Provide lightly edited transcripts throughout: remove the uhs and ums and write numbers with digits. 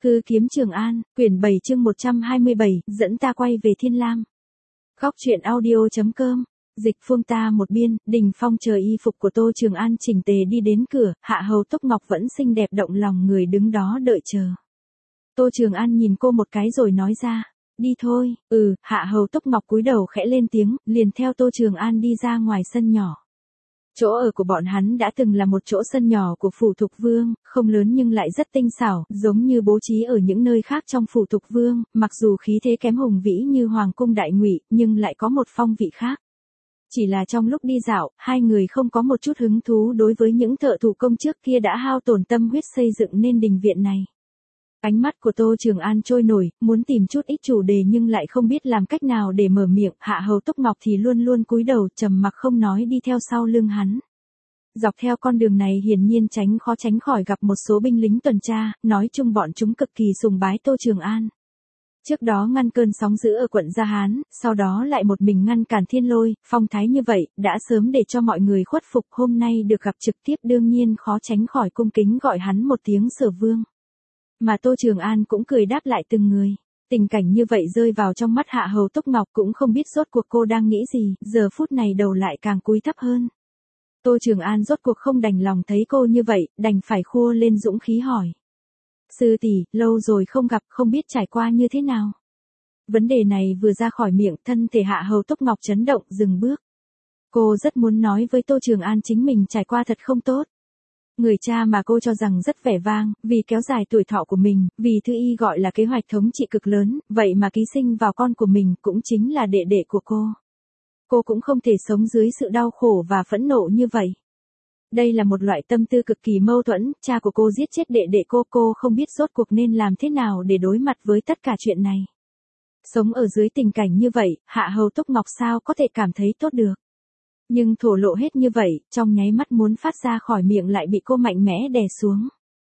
Hư kiếm Trường An, quyển 7 chương 127, dẫn ta quay về Thiên Lam. Góc truyện audio.com, dịch phương ta một biên, Đình Phong chờ y phục của Tô Trường An chỉnh tề đi đến cửa, Hạ Hầu Túc Ngọc vẫn xinh đẹp động lòng người đứng đó đợi chờ. Tô Trường An nhìn cô một cái rồi nói ra, đi thôi, Hạ Hầu Túc Ngọc cúi đầu khẽ lên tiếng, liền theo Tô Trường An đi ra ngoài sân nhỏ. Chỗ ở của bọn hắn đã từng là một chỗ sân nhỏ của phủ Thục Vương, không lớn nhưng lại rất tinh xảo, giống như bố trí ở những nơi khác trong phủ Thục Vương, mặc dù khí thế kém hùng vĩ như Hoàng cung Đại Ngụy, nhưng lại có một phong vị khác. Chỉ là trong lúc đi dạo, hai người không có một chút hứng thú đối với những thợ thủ công trước kia đã hao tổn tâm huyết xây dựng nên đình viện này. Ánh mắt của Tô Trường An trôi nổi, muốn tìm chút ít chủ đề nhưng lại không biết làm cách nào để mở miệng, Hạ Hầu Túc Ngọc thì luôn luôn cúi đầu trầm mặc không nói đi theo sau lưng hắn. Dọc theo con đường này hiển nhiên khó tránh khỏi gặp một số binh lính tuần tra, nói chung bọn chúng cực kỳ sùng bái Tô Trường An. Trước đó ngăn cơn sóng dữ ở quận Gia Hán, sau đó lại một mình ngăn cản Thiên Lôi, phong thái như vậy, đã sớm để cho mọi người khuất phục, hôm nay được gặp trực tiếp đương nhiên khó tránh khỏi cung kính gọi hắn một tiếng Sở Vương. Mà Tô Trường An cũng cười đáp lại từng người. Tình cảnh như vậy rơi vào trong mắt Hạ Hầu Túc Ngọc cũng không biết rốt cuộc cô đang nghĩ gì, giờ phút này đầu lại càng cúi thấp hơn. Tô Trường An rốt cuộc không đành lòng thấy cô như vậy, đành phải khua lên dũng khí hỏi. Sư tỷ, lâu rồi không gặp, không biết trải qua như thế nào. Vấn đề này vừa ra khỏi miệng, thân thể Hạ Hầu Túc Ngọc chấn động, dừng bước. Cô rất muốn nói với Tô Trường An chính mình trải qua thật không tốt. Người cha mà cô cho rằng rất vẻ vang, vì kéo dài tuổi thọ của mình, vì thư y gọi là kế hoạch thống trị cực lớn, vậy mà ký sinh vào con của mình cũng chính là đệ đệ của cô. Cô cũng không thể sống dưới sự đau khổ và phẫn nộ như vậy. Đây là một loại tâm tư cực kỳ mâu thuẫn, cha của cô giết chết đệ đệ cô không biết rốt cuộc nên làm thế nào để đối mặt với tất cả chuyện này. Sống ở dưới tình cảnh như vậy, Hạ Hầu Túc Ngọc sao có thể cảm thấy tốt được. Nhưng thổ lộ hết như vậy, trong nháy mắt muốn phát ra khỏi miệng lại bị cô mạnh mẽ đè xuống.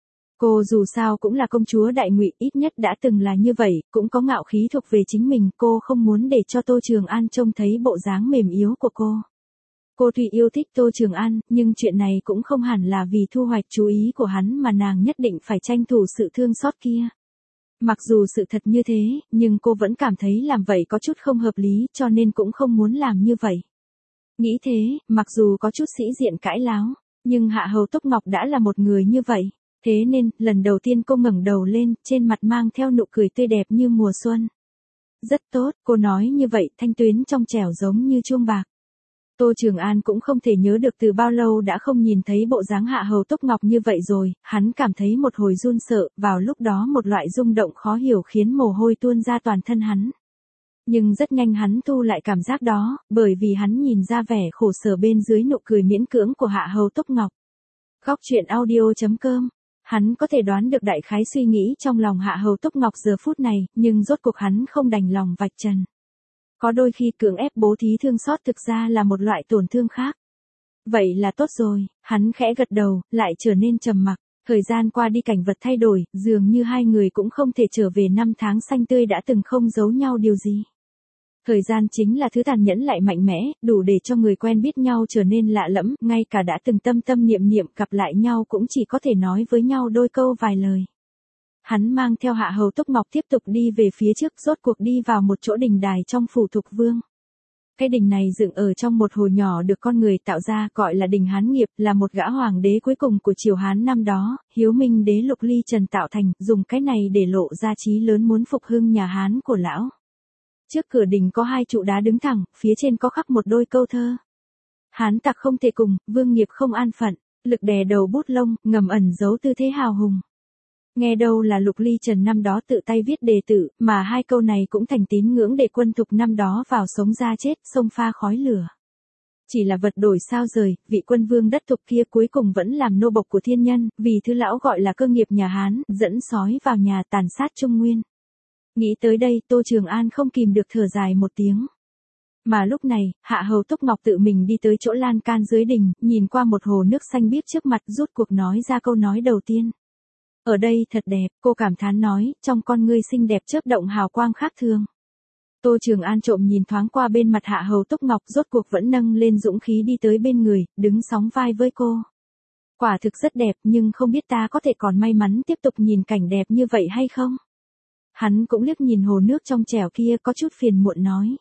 Cô dù sao cũng là công chúa Đại Ngụy, ít nhất đã từng là như vậy, cũng có ngạo khí thuộc về chính mình, cô không muốn để cho Tô Trường An trông thấy bộ dáng mềm yếu của cô. Cô tuy yêu thích Tô Trường An, nhưng chuyện này cũng không hẳn là vì thu hoạch chú ý của hắn mà nàng nhất định phải tranh thủ sự thương xót kia. Mặc dù sự thật như thế, nhưng cô vẫn cảm thấy làm vậy có chút không hợp lý cho nên cũng không muốn làm như vậy. Nghĩ thế, mặc dù có chút sĩ diện cãi láo, nhưng Hạ Hầu Túc Ngọc đã là một người như vậy. Thế nên, lần đầu tiên cô ngẩng đầu lên, trên mặt mang theo nụ cười tươi đẹp như mùa xuân. Rất tốt, cô nói như vậy, thanh tuyến trong trẻo giống như chuông bạc. Tô Trường An cũng không thể nhớ được từ bao lâu đã không nhìn thấy bộ dáng Hạ Hầu Túc Ngọc như vậy rồi, hắn cảm thấy một hồi run sợ, vào lúc đó một loại rung động khó hiểu khiến mồ hôi tuôn ra toàn thân hắn. Nhưng rất nhanh hắn thu lại cảm giác đó, bởi vì hắn nhìn ra vẻ khổ sở bên dưới nụ cười miễn cưỡng của Hạ Hầu Túc Ngọc. Góc truyện audio.com, hắn có thể đoán được đại khái suy nghĩ trong lòng Hạ Hầu Túc Ngọc giờ phút này, nhưng rốt cuộc hắn không đành lòng vạch trần. Có đôi khi cưỡng ép bố thí thương xót thực ra là một loại tổn thương khác. Vậy là tốt rồi, hắn khẽ gật đầu, lại trở nên trầm mặc. Thời gian qua đi cảnh vật thay đổi, dường như hai người cũng không thể trở về năm tháng xanh tươi đã từng không giấu nhau điều gì. Thời gian chính là thứ tàn nhẫn lại mạnh mẽ, đủ để cho người quen biết nhau trở nên lạ lẫm, ngay cả đã từng tâm tâm niệm niệm gặp lại nhau cũng chỉ có thể nói với nhau đôi câu vài lời. Hắn mang theo Hạ Hầu Túc Ngọc tiếp tục đi về phía trước, rốt cuộc đi vào một chỗ đình đài trong phủ Thục Vương. Cái đình này dựng ở trong một hồ nhỏ được con người tạo ra, gọi là đình Hán Nghiệp, là một gã hoàng đế cuối cùng của triều Hán năm đó, Hiếu Minh đế Lục Ly Trần tạo thành, dùng cái này để lộ ra chí lớn muốn phục hưng nhà Hán của lão. Trước cửa đình có hai trụ đá đứng thẳng, phía trên có khắc một đôi câu thơ. Hán tặc không thể cùng, vương nghiệp không an phận, lực đè đầu bút lông, ngầm ẩn giấu tư thế hào hùng. Nghe đâu là Lục Ly Trần năm đó tự tay viết đề tử, mà hai câu này cũng thành tín ngưỡng để quân Thục năm đó vào sống ra chết, sông pha khói lửa. Chỉ là vật đổi sao rời, vị quân vương đất Thục kia cuối cùng vẫn làm nô bộc của thiên nhân, vì thứ lão gọi là cơ nghiệp nhà Hán, dẫn sói vào nhà tàn sát Trung Nguyên. Nghĩ tới đây, Tô Trường An không kìm được thở dài một tiếng. Mà lúc này, Hạ Hầu Túc Ngọc tự mình đi tới chỗ lan can dưới đình, nhìn qua một hồ nước xanh biếc trước mặt, rút cuộc nói ra câu nói đầu tiên. Ở đây thật đẹp, cô cảm thán nói, trong con ngươi xinh đẹp chớp động hào quang khác thường. Tô Trường An trộm nhìn thoáng qua bên mặt Hạ Hầu Túc Ngọc, rốt cuộc vẫn nâng lên dũng khí đi tới bên người, đứng sóng vai với cô. Quả thực rất đẹp nhưng không biết ta có thể còn may mắn tiếp tục nhìn cảnh đẹp như vậy hay không? Hắn cũng liếc nhìn hồ nước trong trẻo kia có chút phiền muộn nói.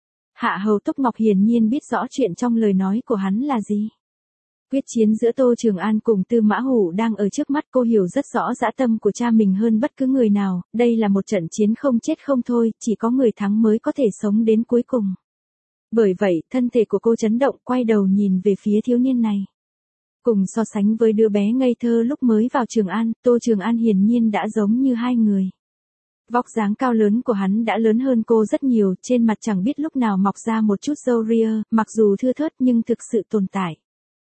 Hạ Hầu Túc Ngọc hiển nhiên biết rõ chuyện trong lời nói của hắn là gì. Quyết chiến giữa Tô Trường An cùng Tư Mã Hủ đang ở trước mắt, cô hiểu rất rõ dã tâm của cha mình hơn bất cứ người nào, đây là một trận chiến không chết không thôi, chỉ có người thắng mới có thể sống đến cuối cùng. Bởi vậy, thân thể của cô chấn động, quay đầu nhìn về phía thiếu niên này. Cùng so sánh với đứa bé ngây thơ lúc mới vào Trường An, Tô Trường An hiển nhiên đã giống như hai người. Vóc dáng cao lớn của hắn đã lớn hơn cô rất nhiều, trên mặt chẳng biết lúc nào mọc ra một chút râu ria, mặc dù thưa thớt nhưng thực sự tồn tại.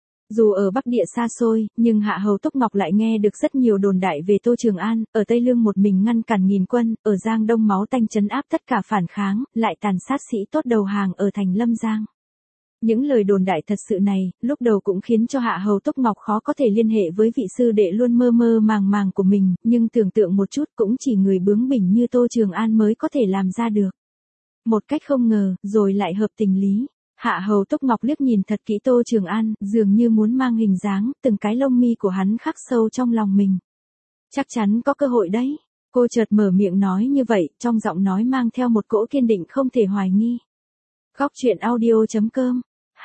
Dù ở Bắc Địa xa xôi, nhưng Hạ Hầu Túc Ngọc lại nghe được rất nhiều đồn đại về Tô Trường An, ở Tây Lương một mình ngăn cản nghìn quân, ở Giang Đông máu tanh trấn áp tất cả phản kháng, lại tàn sát sĩ tốt đầu hàng ở thành Lâm Giang. Những lời đồn đại thật sự này, lúc đầu cũng khiến cho Hạ Hầu Túc Ngọc khó có thể liên hệ với vị sư đệ luôn mơ mơ màng màng của mình, nhưng tưởng tượng một chút cũng chỉ người bướng bỉnh như Tô Trường An mới có thể làm ra được. Một cách không ngờ, rồi lại hợp tình lý. Hạ Hầu Túc Ngọc liếc nhìn thật kỹ Tô Trường An, dường như muốn mang hình dáng, từng cái lông mi của hắn khắc sâu trong lòng mình. Chắc chắn có cơ hội đấy. Cô chợt mở miệng nói như vậy, trong giọng nói mang theo một cỗ kiên định không thể hoài nghi. Góc truyện audio.com.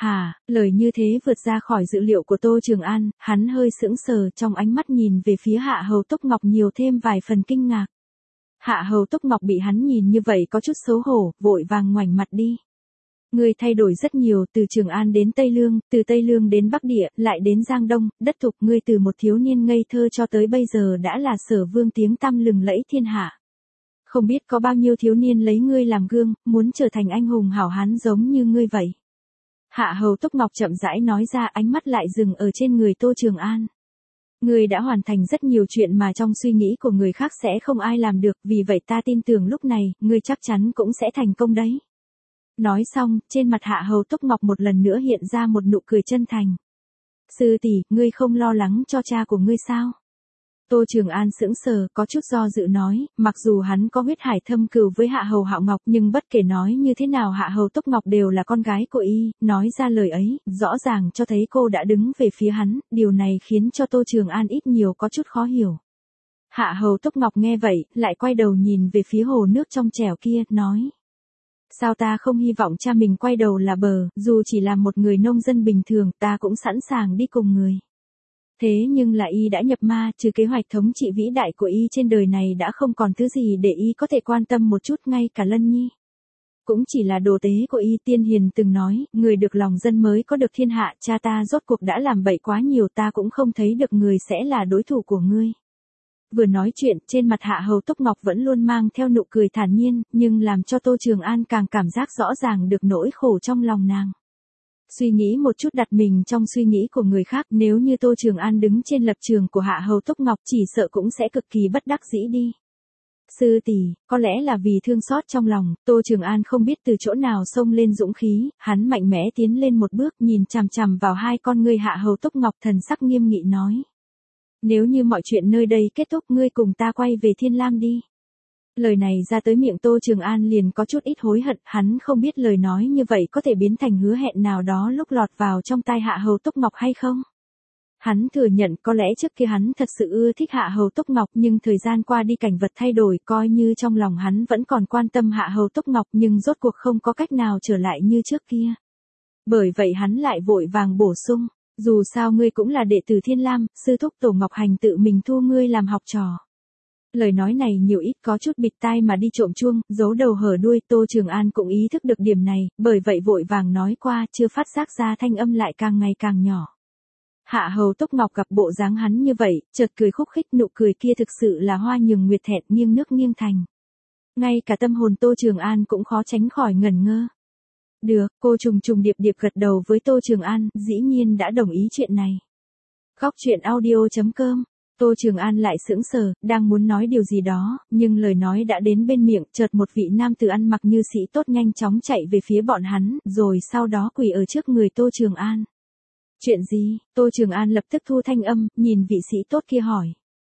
Lời như thế vượt ra khỏi dự liệu của Tô Trường An, hắn hơi sững sờ, trong ánh mắt nhìn về phía Hạ Hầu Túc Ngọc nhiều thêm vài phần kinh ngạc. Hạ Hầu Túc Ngọc bị hắn nhìn như vậy có chút xấu hổ, vội vàng ngoảnh mặt đi. Ngươi thay đổi rất nhiều, từ Trường An đến Tây Lương, từ Tây Lương đến Bắc Địa, lại đến Giang Đông, đất thục, ngươi từ một thiếu niên ngây thơ cho tới bây giờ đã là Sở Vương tiếng tăm lừng lẫy thiên hạ. Không biết có bao nhiêu thiếu niên lấy ngươi làm gương, muốn trở thành anh hùng hảo hán giống như ngươi vậy. Hạ Hầu Túc Ngọc chậm rãi nói ra, ánh mắt lại dừng ở trên người Tô Trường An. Ngươi đã hoàn thành rất nhiều chuyện mà trong suy nghĩ của người khác sẽ không ai làm được, vì vậy ta tin tưởng lúc này, ngươi chắc chắn cũng sẽ thành công đấy. Nói xong, trên mặt Hạ Hầu Túc Ngọc một lần nữa hiện ra một nụ cười chân thành. Sư tỷ, ngươi không lo lắng cho cha của ngươi sao? Tô Trường An sững sờ, có chút do dự nói, mặc dù hắn có huyết hải thâm cừu với Hạ Hầu Hạo Ngọc nhưng bất kể nói như thế nào Hạ Hầu Túc Ngọc đều là con gái của y, nói ra lời ấy, rõ ràng cho thấy cô đã đứng về phía hắn, điều này khiến cho Tô Trường An ít nhiều có chút khó hiểu. Hạ Hầu Túc Ngọc nghe vậy, lại quay đầu nhìn về phía hồ nước trong trẻo kia, nói. Sao ta không hy vọng cha mình quay đầu là bờ, dù chỉ là một người nông dân bình thường, ta cũng sẵn sàng đi cùng người. Thế nhưng là y đã nhập ma, trừ kế hoạch thống trị vĩ đại của y trên đời này đã không còn thứ gì để y có thể quan tâm một chút, ngay cả Lân Nhi. Cũng chỉ là đồ tế của y. Tiên hiền từng nói, người được lòng dân mới có được thiên hạ, cha ta rốt cuộc đã làm bậy quá nhiều, ta cũng không thấy được người sẽ là đối thủ của ngươi. Vừa nói chuyện, trên mặt Hạ Hầu Túc Ngọc vẫn luôn mang theo nụ cười thản nhiên, nhưng làm cho Tô Trường An càng cảm giác rõ ràng được nỗi khổ trong lòng nàng. Suy nghĩ một chút, đặt mình trong suy nghĩ của người khác, nếu như Tô Trường An đứng trên lập trường của Hạ Hầu Túc Ngọc chỉ sợ cũng sẽ cực kỳ bất đắc dĩ đi. Sư tỷ, có lẽ là vì thương xót trong lòng, Tô Trường An không biết từ chỗ nào xông lên dũng khí, hắn mạnh mẽ tiến lên một bước, nhìn chằm chằm vào hai con ngươi Hạ Hầu Túc Ngọc, thần sắc nghiêm nghị nói. Nếu như mọi chuyện nơi đây kết thúc, ngươi cùng ta quay về Thiên Lam đi. Lời này ra tới miệng Tô Trường An liền có chút ít hối hận, hắn không biết lời nói như vậy có thể biến thành hứa hẹn nào đó lúc lọt vào trong tai Hạ Hầu Túc Ngọc hay không. Hắn thừa nhận có lẽ trước kia hắn thật sự ưa thích Hạ Hầu Túc Ngọc, nhưng thời gian qua đi cảnh vật thay đổi, coi như trong lòng hắn vẫn còn quan tâm Hạ Hầu Túc Ngọc nhưng rốt cuộc không có cách nào trở lại như trước kia. Bởi vậy hắn lại vội vàng bổ sung. Dù sao ngươi cũng là đệ tử Thiên Lam, sư thúc Tổ Ngọc Hành tự mình thu ngươi làm học trò. Lời nói này nhiều ít có chút bịt tai mà đi trộm chuông, giấu đầu hở đuôi. Tô Trường An cũng ý thức được điểm này, bởi vậy vội vàng nói qua, chưa phát giác ra thanh âm lại càng ngày càng nhỏ. Hạ Hầu Túc Ngọc gặp bộ dáng hắn như vậy, chợt cười khúc khích, nụ cười kia thực sự là hoa nhường nguyệt thẹn, nghiêng nước nghiêng thành. Ngay cả tâm hồn Tô Trường An cũng khó tránh khỏi ngẩn ngơ. Được, cô trùng trùng điệp điệp gật đầu với Tô Trường An, dĩ nhiên đã đồng ý chuyện này. Góc truyện audio.com. Tô Trường An lại sững sờ, đang muốn nói điều gì đó, nhưng lời nói đã đến bên miệng, chợt một vị nam tử ăn mặc như sĩ tốt nhanh chóng chạy về phía bọn hắn, rồi sau đó quỳ ở trước người Tô Trường An. Chuyện gì? Tô Trường An lập tức thu thanh âm, nhìn vị sĩ tốt kia hỏi.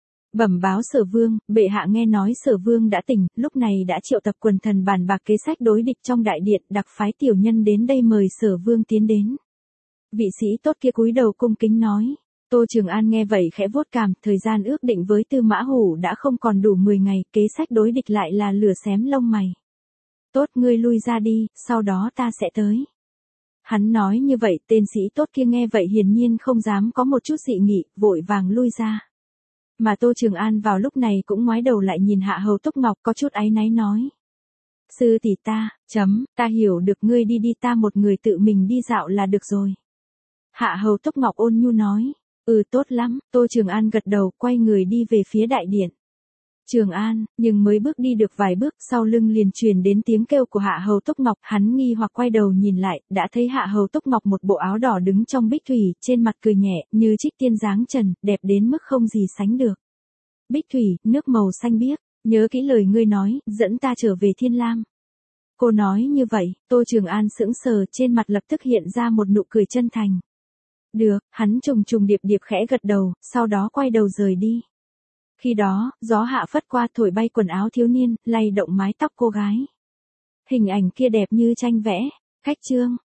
Bẩm báo Sở Vương, bệ hạ nghe nói Sở Vương đã tỉnh, lúc này đã triệu tập quần thần bàn bạc kế sách đối địch trong đại điện, đặc phái tiểu nhân đến đây mời Sở Vương tiến đến. Vị sĩ tốt kia cúi đầu cung kính nói. Tô Trường An nghe vậy khẽ vuốt cằm, thời gian ước định với Tư Mã Hủ đã không còn đủ 10 ngày, kế sách đối địch lại là lửa xém lông mày. Tốt, ngươi lui ra đi, sau đó ta sẽ tới. Hắn nói như vậy, tên sĩ tốt kia nghe vậy hiển nhiên không dám có một chút dị nghị, vội vàng lui ra. Mà Tô Trường An vào lúc này cũng ngoái đầu lại nhìn Hạ Hầu Túc Ngọc có chút áy náy nói. Sư tỷ ta hiểu được, ngươi đi đi, ta một người tự mình đi dạo là được rồi. Hạ Hầu Túc Ngọc ôn nhu nói. Tốt lắm, Tô Trường An gật đầu, quay người đi về phía đại điện. Trường An, nhưng mới bước đi được vài bước, sau lưng liền truyền đến tiếng kêu của Hạ Hầu Túc Ngọc, hắn nghi hoặc quay đầu nhìn lại, đã thấy Hạ Hầu Túc Ngọc một bộ áo đỏ đứng trong bích thủy, trên mặt cười nhẹ, như trích tiên dáng trần, đẹp đến mức không gì sánh được. Bích thủy, nước màu xanh biếc, nhớ kỹ lời ngươi nói, dẫn ta trở về Thiên Lam. Cô nói như vậy, Tô Trường An sững sờ, trên mặt lập tức hiện ra một nụ cười chân thành. Được, hắn trùng trùng điệp điệp khẽ gật đầu, sau đó quay đầu rời đi. Khi đó, gió hạ phất qua thổi bay quần áo thiếu niên, lay động mái tóc cô gái. Hình ảnh kia đẹp như tranh vẽ. Cách chương